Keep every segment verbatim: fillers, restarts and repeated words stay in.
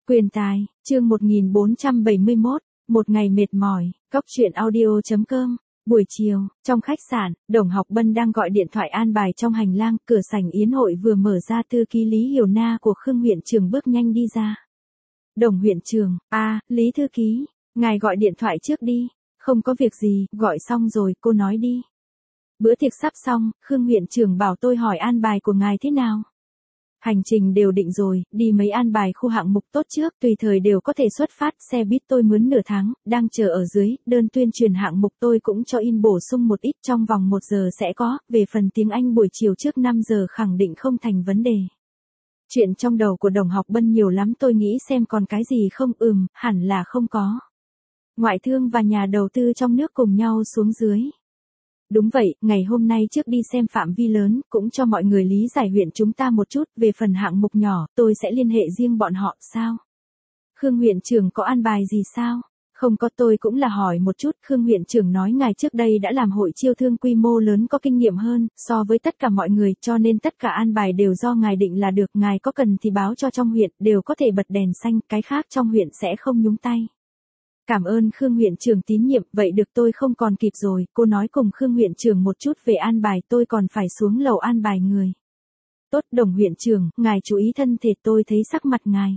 Quyền tài, chương một nghìn bốn trăm bảy mươi mốt, một ngày mệt mỏi, cóc truyện audio.com. Buổi chiều, trong khách sạn, Đồng Học Bân đang gọi điện thoại an bài trong hành lang, cửa sảnh yến hội vừa mở ra, thư ký Lý Hiểu Na của Khương huyện trưởng bước nhanh đi ra. Đồng huyện trưởng, a, Lý thư ký, ngài gọi điện thoại trước đi. Không có việc gì, gọi xong rồi, cô nói đi. Bữa tiệc sắp xong, Khương huyện trưởng bảo tôi hỏi an bài của ngài thế nào. Hành trình đều định rồi, đi mấy an bài khu hạng mục tốt trước, tùy thời đều có thể xuất phát, xe buýt tôi mướn nửa tháng, đang chờ ở dưới, đơn tuyên truyền hạng mục tôi cũng cho in bổ sung một ít, trong vòng một giờ sẽ có, về phần tiếng Anh buổi chiều trước năm giờ khẳng định không thành vấn đề. Chuyện trong đầu của Đồng Học Bân nhiều lắm, tôi nghĩ xem còn cái gì không, ừm, hẳn là không có. Ngoại thương và nhà đầu tư trong nước cùng nhau xuống dưới. Đúng vậy, ngày hôm nay trước đi xem phạm vi lớn, cũng cho mọi người lý giải huyện chúng ta một chút, về phần hạng mục nhỏ, tôi sẽ liên hệ riêng bọn họ, sao? Khương huyện trưởng có an bài gì sao? Không có, tôi cũng là hỏi một chút, Khương huyện trưởng nói ngài trước đây đã làm hội chiêu thương quy mô lớn, có kinh nghiệm hơn, so với tất cả mọi người, cho nên tất cả an bài đều do ngài định là được, ngài có cần thì báo cho trong huyện, đều có thể bật đèn xanh, cái khác trong huyện sẽ không nhúng tay. Cảm ơn Khương huyện trưởng tín nhiệm, vậy được, tôi không còn kịp rồi, cô nói cùng Khương huyện trưởng một chút về an bài, tôi còn phải xuống lầu an bài người. Tốt, Đồng huyện trưởng, ngài chú ý thân thể, tôi thấy sắc mặt ngài.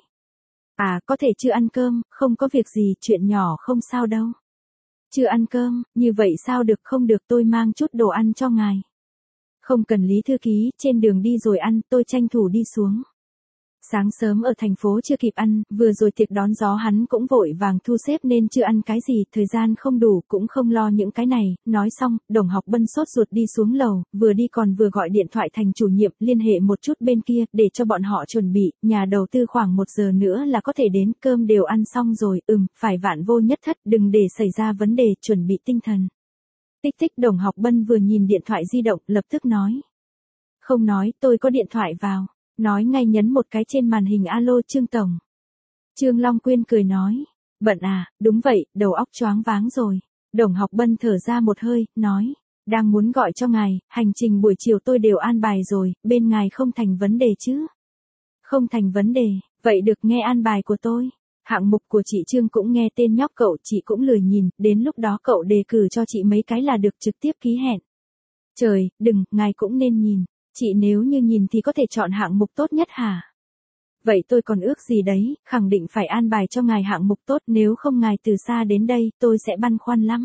À, có thể chưa ăn cơm, không có việc gì, chuyện nhỏ không sao đâu. Chưa ăn cơm, như vậy sao được, không được, tôi mang chút đồ ăn cho ngài. Không cần Lý thư ký, trên đường đi rồi ăn, tôi tranh thủ đi xuống. Sáng sớm ở thành phố chưa kịp ăn, vừa rồi tiệc đón gió hắn cũng vội vàng thu xếp nên chưa ăn cái gì, thời gian không đủ, cũng không lo những cái này. Nói xong, Đồng Học Bân sốt ruột đi xuống lầu, vừa đi còn vừa gọi điện thoại thành chủ nhiệm, liên hệ một chút bên kia, để cho bọn họ chuẩn bị, nhà đầu tư khoảng một giờ nữa là có thể đến, cơm đều ăn xong rồi, ừm, phải vạn vô nhất thất, đừng để xảy ra vấn đề, chuẩn bị tinh thần. Tích tích, Đồng Học Bân vừa nhìn điện thoại di động, lập tức nói. Không nói, tôi có điện thoại vào. Nói ngay nhấn một cái trên màn hình, alo Trương Tổng. Trương Long Quyên cười nói, bận à, đúng vậy, đầu óc choáng váng rồi. Đồng Học Bân thở ra một hơi, nói, đang muốn gọi cho ngài, hành trình buổi chiều tôi đều an bài rồi, bên ngài không thành vấn đề chứ? Không thành vấn đề, vậy được, nghe an bài của tôi. Hạng mục của chị Trương cũng nghe tên nhóc cậu, chị cũng lười nhìn, đến lúc đó cậu đề cử cho chị mấy cái là được, trực tiếp ký hẹn. Trời, đừng, ngài cũng nên nhìn. Chị nếu như nhìn thì có thể chọn hạng mục tốt nhất hả? Vậy tôi còn ước gì đấy, khẳng định phải an bài cho ngài hạng mục tốt, nếu không ngài từ xa đến đây, tôi sẽ băn khoăn lắm.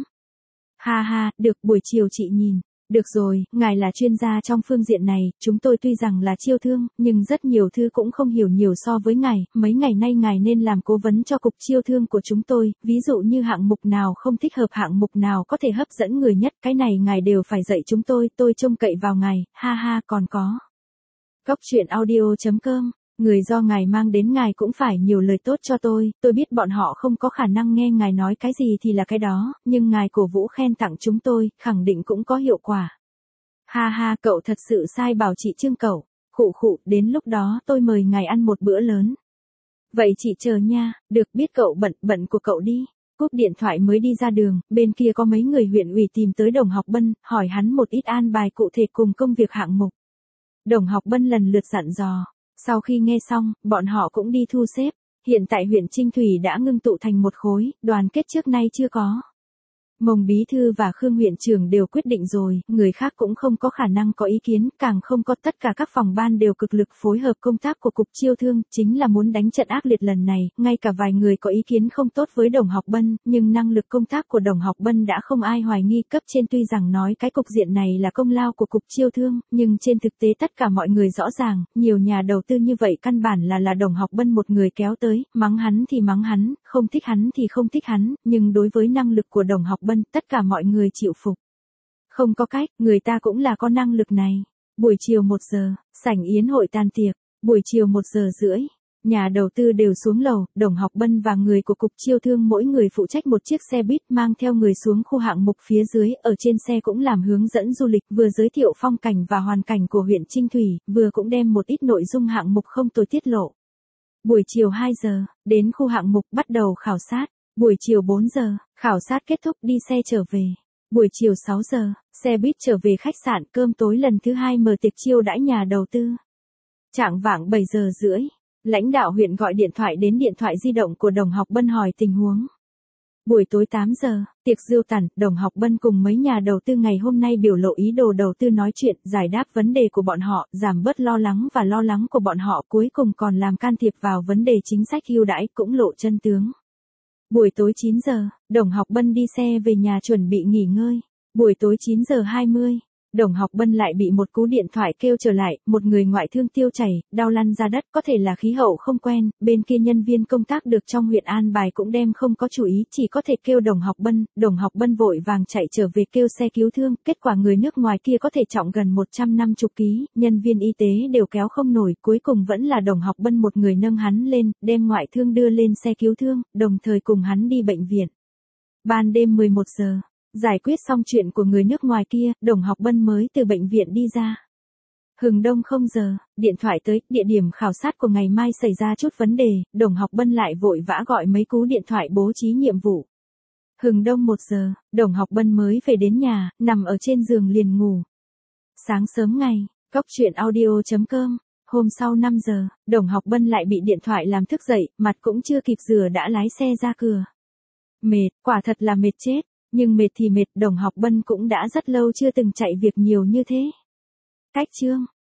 Ha ha, được, buổi chiều chị nhìn. Được rồi, ngài là chuyên gia trong phương diện này, chúng tôi tuy rằng là chiêu thương, nhưng rất nhiều thứ cũng không hiểu nhiều so với ngài, mấy ngày nay ngài nên làm cố vấn cho cục chiêu thương của chúng tôi, ví dụ như hạng mục nào không thích hợp, hạng mục nào có thể hấp dẫn người nhất, cái này ngài đều phải dạy chúng tôi, tôi trông cậy vào ngài, ha ha, còn có. Cóc truyện audio.com, người do ngài mang đến ngài cũng phải nhiều lời tốt cho tôi, tôi biết bọn họ không có khả năng nghe ngài nói cái gì thì là cái đó, nhưng ngài cổ vũ khen tặng chúng tôi, khẳng định cũng có hiệu quả. Ha ha, cậu thật sự sai bảo chị Trương cậu, khụ khụ, đến lúc đó tôi mời ngài ăn một bữa lớn. Vậy chị chờ nha, được, biết cậu bận, bận của cậu đi. Cúp điện thoại mới đi ra đường, bên kia có mấy người huyện ủy tìm tới Đồng Học Bân, hỏi hắn một ít an bài cụ thể cùng công việc hạng mục. Đồng Học Bân lần lượt dặn dò. Sau khi nghe xong, bọn họ cũng đi thu xếp. Hiện tại huyện Trinh Thủy đã ngưng tụ thành một khối, đoàn kết trước nay chưa có. Mông bí thư và Khương huyện trưởng đều quyết định rồi, người khác cũng không có khả năng có ý kiến, càng không có, tất cả các phòng ban đều cực lực phối hợp công tác của cục chiêu thương, chính là muốn đánh trận ác liệt lần này, ngay cả vài người có ý kiến không tốt với Đồng Học Bân, nhưng năng lực công tác của Đồng Học Bân đã không ai hoài nghi, cấp trên tuy rằng nói cái cục diện này là công lao của cục chiêu thương, nhưng trên thực tế tất cả mọi người rõ ràng, nhiều nhà đầu tư như vậy căn bản là là Đồng Học Bân một người kéo tới, mắng hắn thì mắng hắn, không thích hắn thì không thích hắn, nhưng đối với năng lực của Đồng Học Bân, tất cả mọi người chịu phục. Không có cách, người ta cũng là có năng lực này. Buổi chiều một giờ, sảnh yến hội tan tiệc. Buổi chiều một giờ rưỡi, nhà đầu tư đều xuống lầu, Đồng Học Bân và người của cục chiêu thương mỗi người phụ trách một chiếc xe buýt mang theo người xuống khu hạng mục phía dưới, ở trên xe cũng làm hướng dẫn du lịch, vừa giới thiệu phong cảnh và hoàn cảnh của huyện Trinh Thủy, vừa cũng đem một ít nội dung hạng mục không tồi tiết lộ. Buổi chiều hai giờ, đến khu hạng mục bắt đầu khảo sát. Buổi chiều bốn giờ, khảo sát kết thúc, đi xe trở về. Buổi chiều sáu giờ, xe buýt trở về khách sạn, cơm tối lần thứ hai mở tiệc chiêu đãi nhà đầu tư. Chạng vạng bảy giờ rưỡi, Lãnh đạo huyện gọi điện thoại đến điện thoại di động của Đồng Học Bân hỏi tình huống. Buổi tối tám giờ, tiệc rượu tản, Đồng Học Bân cùng mấy nhà đầu tư ngày hôm nay biểu lộ ý đồ đầu tư nói chuyện, giải đáp vấn đề của bọn họ, giảm bớt lo lắng và lo lắng của bọn họ, cuối cùng còn làm can thiệp vào vấn đề chính sách ưu đãi, cũng lộ chân tướng. Buổi tối chín giờ, Đồng Học Bân đi xe về nhà chuẩn bị nghỉ ngơi. Buổi tối chín giờ hai mươi, Đồng Học Bân lại bị một cú điện thoại kêu trở lại, một người ngoại thương tiêu chảy, đau lăn ra đất, có thể là khí hậu không quen, bên kia nhân viên công tác được trong huyện an bài cũng đem không có chú ý, chỉ có thể kêu Đồng Học Bân, Đồng Học Bân vội vàng chạy trở về kêu xe cứu thương, kết quả người nước ngoài kia có thể trọng gần một trăm năm mươi ký, nhân viên y tế đều kéo không nổi, cuối cùng vẫn là Đồng Học Bân một người nâng hắn lên, đem ngoại thương đưa lên xe cứu thương, đồng thời cùng hắn đi bệnh viện. Ban đêm mười một giờ. Giải quyết xong chuyện của người nước ngoài kia, Đồng Học Bân mới từ bệnh viện đi ra. Hừng đông không giờ, điện thoại tới, địa điểm khảo sát của ngày mai xảy ra chút vấn đề, Đồng Học Bân lại vội vã gọi mấy cú điện thoại bố trí nhiệm vụ. Hừng đông một giờ, Đồng Học Bân mới về đến nhà, nằm ở trên giường liền ngủ. Sáng sớm ngày, cốc truyện audio chấm com, hôm sau năm giờ, Đồng Học Bân lại bị điện thoại làm thức dậy, mặt cũng chưa kịp rửa đã lái xe ra cửa. Mệt, quả thật là mệt chết. Nhưng mệt thì mệt, Đồng Học Bân cũng đã rất lâu chưa từng chạy việc nhiều như thế. Cách chương